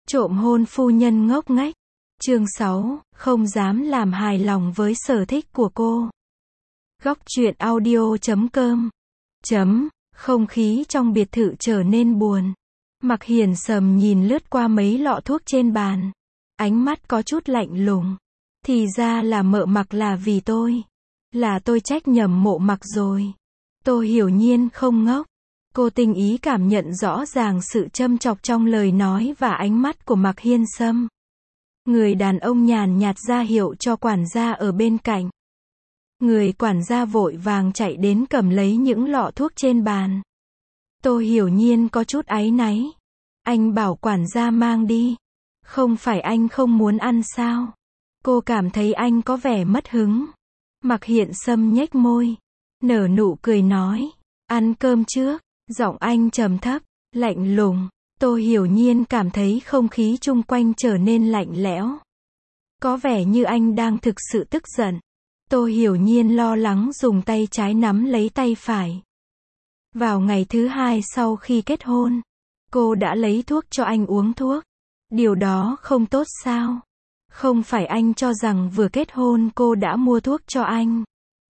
Trộm hôn phu nhân ngốc nghếch. Chương 6, không dám làm hài lòng với sở thích của cô. Góc truyện audio.com. Không khí trong biệt thự trở nên buồn. Mạc Hiền Sầm nhìn lướt qua mấy lọ thuốc trên bàn. Ánh mắt có chút lạnh lùng. Thì ra là mợ Mạc là vì tôi. Là tôi trách nhầm mộ Mạc rồi. Tô Hiểu Nhiên không ngốc. Cô tinh ý cảm nhận rõ ràng sự châm chọc trong lời nói và ánh mắt của Mạc Hiên Sâm. Người đàn ông nhàn nhạt ra hiệu cho quản gia ở bên cạnh. Người quản gia vội vàng chạy đến cầm lấy những lọ thuốc trên bàn. Tô Hiểu Nhiên có chút áy náy. Anh bảo quản gia mang đi. Không phải anh không muốn ăn sao? Cô cảm thấy anh có vẻ mất hứng. Mạc Hiên Sâm nhếch môi. Nở nụ cười nói. Ăn cơm trước. Giọng anh trầm thấp, lạnh lùng. Tô Hiểu Nhiên cảm thấy không khí chung quanh trở nên lạnh lẽo. Có vẻ như anh đang thực sự tức giận. Tô Hiểu Nhiên lo lắng dùng tay trái nắm lấy tay phải. Vào ngày thứ 2 sau khi kết hôn, cô đã lấy thuốc cho anh uống thuốc. Điều đó không tốt sao? Không phải anh cho rằng vừa kết hôn cô đã mua thuốc cho anh.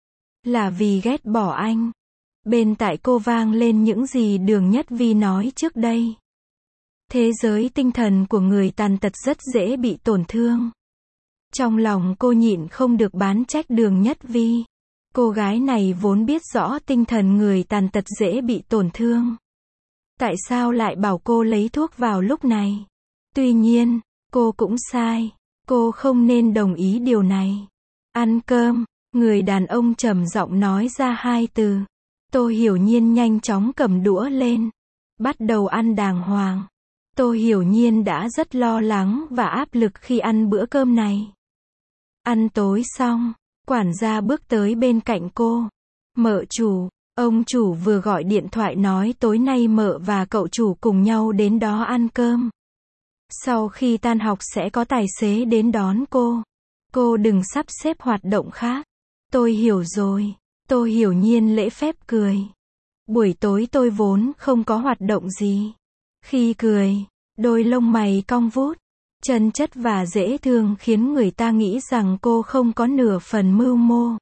Là vì ghét bỏ anh. Bên tai cô vang lên những gì Đường Nhất Vi nói trước đây. Thế giới tinh thần của người tàn tật rất dễ bị tổn thương. Trong lòng cô nhịn không được bán trách Đường Nhất Vi. Cô gái này vốn biết rõ tinh thần người tàn tật dễ bị tổn thương. Tại sao lại bảo cô lấy thuốc vào lúc này? Tuy nhiên, cô cũng sai. Cô không nên đồng ý điều này. Ăn cơm, người đàn ông trầm giọng nói ra 2 từ. Tô Hiểu Nhiên nhanh chóng cầm đũa lên. Bắt đầu ăn đàng hoàng. Tô Hiểu Nhiên đã rất lo lắng và áp lực khi ăn bữa cơm này. Ăn tối xong, quản gia bước tới bên cạnh cô. Mợ chủ, ông chủ vừa gọi điện thoại nói tối nay mợ và cậu chủ cùng nhau đến đó ăn cơm. Sau khi tan học sẽ có tài xế đến đón cô. Cô đừng sắp xếp hoạt động khác. Tôi hiểu rồi. Tô Hiểu Nhiên lễ phép cười. Buổi tối tôi vốn không có hoạt động gì. Khi cười, đôi lông mày cong vút, chân chất và dễ thương khiến người ta nghĩ rằng cô không có nửa phần mưu mô.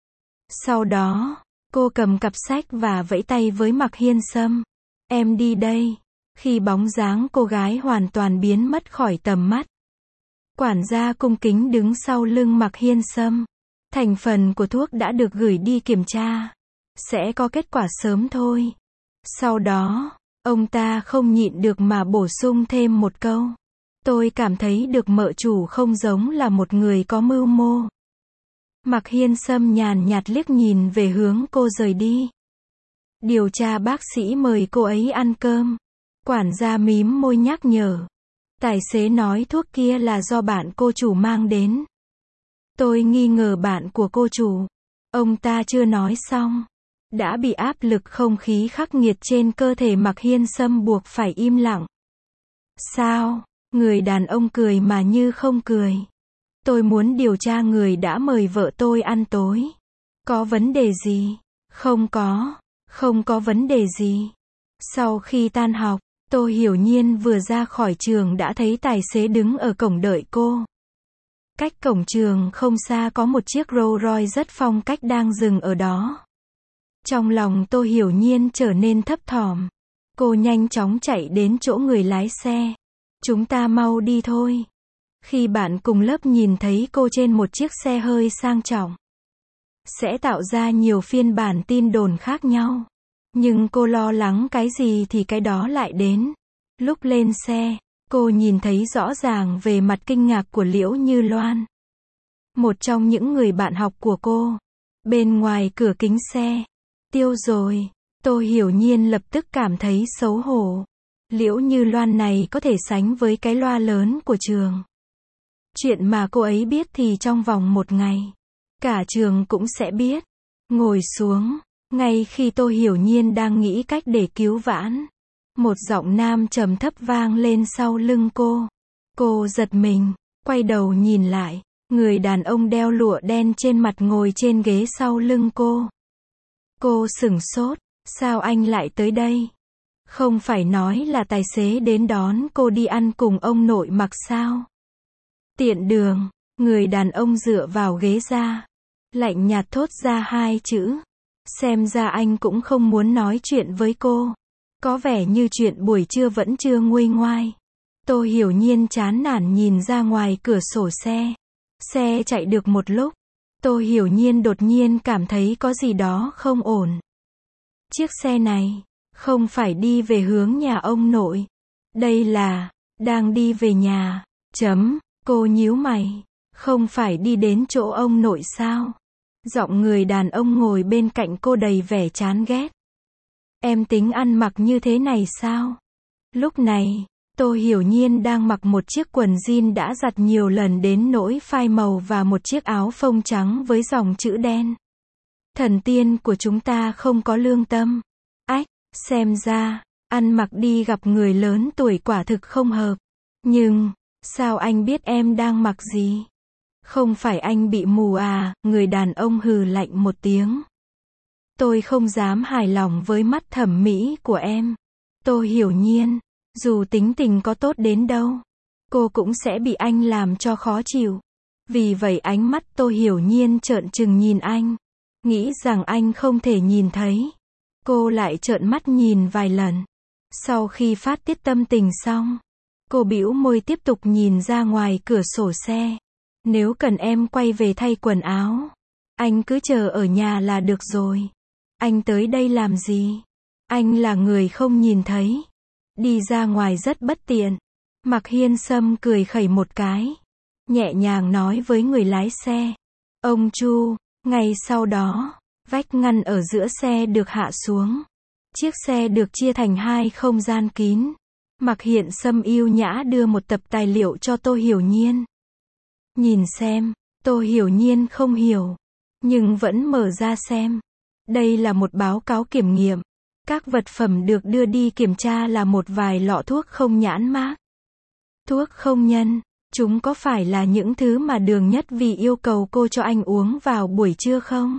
Sau đó, cô cầm cặp sách và vẫy tay với Mạc Hiên Sâm. Em đi đây. Khi bóng dáng cô gái hoàn toàn biến mất khỏi tầm mắt. Quản gia cung kính đứng sau lưng Mạc Hiên Sâm. Thành phần của thuốc đã được gửi đi kiểm tra. Sẽ có kết quả sớm thôi. Sau đó, ông ta không nhịn được mà bổ sung thêm một câu. Tôi cảm thấy được mợ chủ không giống là một người có mưu mô. Mạc Hiên Sâm nhàn nhạt liếc nhìn về hướng cô rời đi. Điều tra bác sĩ mời cô ấy ăn cơm. Quản gia mím môi nhắc nhở. Tài xế nói thuốc kia là do bạn cô chủ mang đến. Tôi nghi ngờ bạn của cô chủ. Ông ta chưa nói xong. Đã bị áp lực không khí khắc nghiệt trên cơ thể Mạc Hiên Sâm buộc phải im lặng. Sao? Người đàn ông cười mà như không cười. Tôi muốn điều tra người đã mời vợ tôi ăn tối. Có vấn đề gì? Không có vấn đề gì. Sau khi tan học, Tô Hiểu Nhiên vừa ra khỏi trường đã thấy tài xế đứng ở cổng đợi cô. Cách cổng trường không xa có một chiếc Rolls Royce rất phong cách đang dừng ở đó. Trong lòng Tô Hiểu Nhiên trở nên thấp thỏm. Cô nhanh chóng chạy đến chỗ người lái xe. Chúng ta mau đi thôi. Khi bạn cùng lớp nhìn thấy cô trên một chiếc xe hơi sang trọng, sẽ tạo ra nhiều phiên bản tin đồn khác nhau. Nhưng cô lo lắng cái gì thì cái đó lại đến. Lúc lên xe, cô nhìn thấy rõ ràng về mặt kinh ngạc của Liễu Như Loan. Một trong những người bạn học của cô. Bên ngoài cửa kính xe. Tiêu rồi. Tô Hiểu Nhiên lập tức cảm thấy xấu hổ. Liễu Như Loan này có thể sánh với cái loa lớn của trường. Chuyện mà cô ấy biết thì trong vòng một ngày, cả trường cũng sẽ biết. Ngồi xuống. Ngay khi Tô Hiểu Nhiên đang nghĩ cách để cứu vãn, một giọng nam trầm thấp vang lên sau lưng cô. Cô giật mình, quay đầu nhìn lại. Người đàn ông đeo lụa đen trên mặt ngồi trên ghế sau lưng cô. Cô sửng sốt. Sao anh lại tới đây? Không phải nói là tài xế đến đón cô đi ăn cùng ông nội Mặc sao? Tiện đường, người đàn ông dựa vào ghế ra, lạnh nhạt thốt ra hai chữ. Xem ra anh cũng không muốn nói chuyện với cô. Có vẻ như chuyện buổi trưa vẫn chưa nguôi ngoai. Tô Hiểu Nhiên chán nản nhìn ra ngoài cửa sổ xe. Xe chạy được một lúc, Tô Hiểu Nhiên đột nhiên cảm thấy có gì đó không ổn. Chiếc xe này không phải đi về hướng nhà ông nội. Đây là đang đi về nhà. Cô nhíu mày. Không phải đi đến chỗ ông nội sao? Giọng người đàn ông ngồi bên cạnh cô đầy vẻ chán ghét. Em tính ăn mặc như thế này sao? Lúc này, Tô Hiểu Nhiên đang mặc một chiếc quần jean đã giặt nhiều lần đến nỗi phai màu và một chiếc áo phông trắng với dòng chữ đen. Thần tiên của chúng ta không có lương tâm. Ách, xem ra, ăn mặc đi gặp người lớn tuổi quả thực không hợp. Nhưng, sao anh biết em đang mặc gì? Không phải anh bị mù à? Người đàn ông hừ lạnh một tiếng. Tôi không dám hài lòng với mắt thẩm mỹ của em. Tô Hiểu Nhiên, dù tính tình có tốt đến đâu, cô cũng sẽ bị anh làm cho khó chịu. Vì vậy ánh mắt Tô Hiểu Nhiên trợn trừng nhìn anh, nghĩ rằng anh không thể nhìn thấy. Cô lại trợn mắt nhìn vài lần. Sau khi phát tiết tâm tình xong, cô bĩu môi tiếp tục nhìn ra ngoài cửa sổ xe. Nếu cần em quay về thay quần áo, anh cứ chờ ở nhà là được rồi. Anh tới đây làm gì? Anh là người không nhìn thấy. Đi ra ngoài rất bất tiện. Mạc Hiên Sâm cười khẩy một cái, nhẹ nhàng nói với người lái xe. Ông Chu. Ngay sau đó, vách ngăn ở giữa xe được hạ xuống. Chiếc xe được chia thành hai không gian kín. Mạc Hiên Sâm yêu nhã đưa một tập tài liệu cho Tô Hiểu Nhiên. Nhìn xem, Tô Hiểu Nhiên không hiểu, nhưng vẫn mở ra xem. Đây là một báo cáo kiểm nghiệm. Các vật phẩm được đưa đi kiểm tra là một vài lọ thuốc không nhãn mác. Thuốc không nhân, chúng có phải là những thứ mà Đường Nhất Vì yêu cầu cô cho anh uống vào buổi trưa không?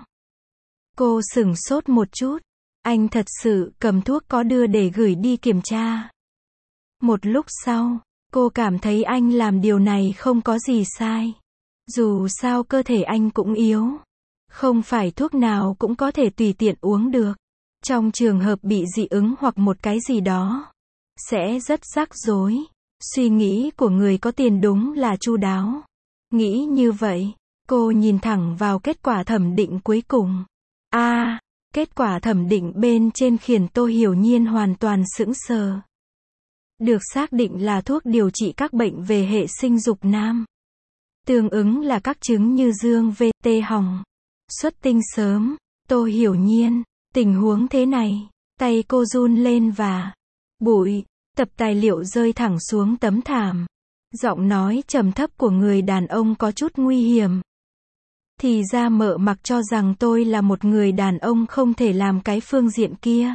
Cô sửng sốt một chút. Anh thật sự cầm thuốc có đưa để gửi đi kiểm tra. Một lúc sau, cô cảm thấy anh làm điều này không có gì sai. Dù sao cơ thể anh cũng yếu. Không phải thuốc nào cũng có thể tùy tiện uống được. Trong trường hợp bị dị ứng hoặc một cái gì đó, sẽ rất rắc rối. Suy nghĩ của người có tiền đúng là chu đáo. Nghĩ như vậy, cô nhìn thẳng vào kết quả thẩm định cuối cùng. Kết quả thẩm định bên trên khiến Tô Hiểu Nhiên hoàn toàn sững sờ. Được xác định là thuốc điều trị các bệnh về hệ sinh dục nam. Tương ứng là các chứng như dương VT hồng, xuất tinh sớm. Tô Hiểu Nhiên, tình huống thế này, tay cô run lên và bụi, tập tài liệu rơi thẳng xuống tấm thảm. Giọng nói trầm thấp của người đàn ông có chút nguy hiểm. Thì ra Mợ Mặc cho rằng tôi là một người đàn ông không thể làm cái phương diện kia.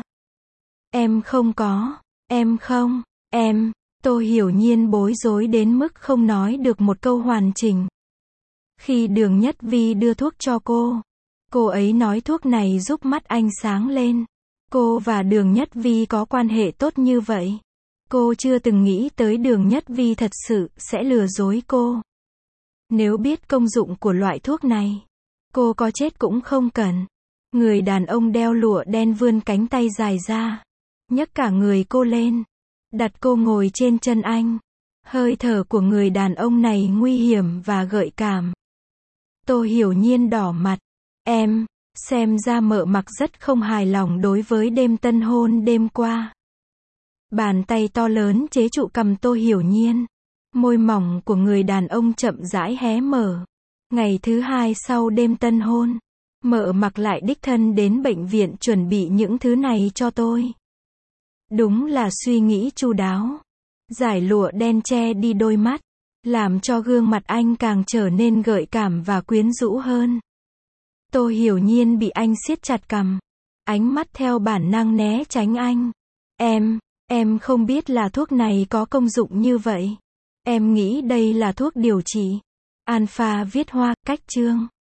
Em không có, Tô Hiểu Nhiên bối rối đến mức không nói được một câu hoàn chỉnh. Khi Đường Nhất Vi đưa thuốc cho cô ấy nói thuốc này giúp mắt anh sáng lên. Cô và Đường Nhất Vi có quan hệ tốt như vậy. Cô chưa từng nghĩ tới Đường Nhất Vi thật sự sẽ lừa dối cô. Nếu biết công dụng của loại thuốc này, cô có chết cũng không cần. Người đàn ông đeo lụa đen vươn cánh tay dài ra, nhấc cả người cô lên, đặt cô ngồi trên chân anh. Hơi thở của người đàn ông này nguy hiểm và gợi cảm. Tô Hiểu Nhiên đỏ mặt. Xem ra Mợ Mặc rất không hài lòng đối với đêm tân hôn đêm qua. Bàn tay to lớn chế trụ cằm Tô Hiểu Nhiên. Môi mỏng của người đàn ông chậm rãi hé mở. Ngày thứ hai sau đêm tân hôn, Mợ Mặc lại đích thân đến bệnh viện chuẩn bị những thứ này cho tôi. Đúng là suy nghĩ chu đáo. Dải lụa đen che đi đôi mắt, làm cho gương mặt anh càng trở nên gợi cảm và quyến rũ hơn. Tô Hiểu Nhiên bị anh siết chặt cằm, ánh mắt theo bản năng né tránh anh. Em không biết là thuốc này có công dụng như vậy. Em nghĩ đây là thuốc điều trị. Alpha viết hoa, cách chương.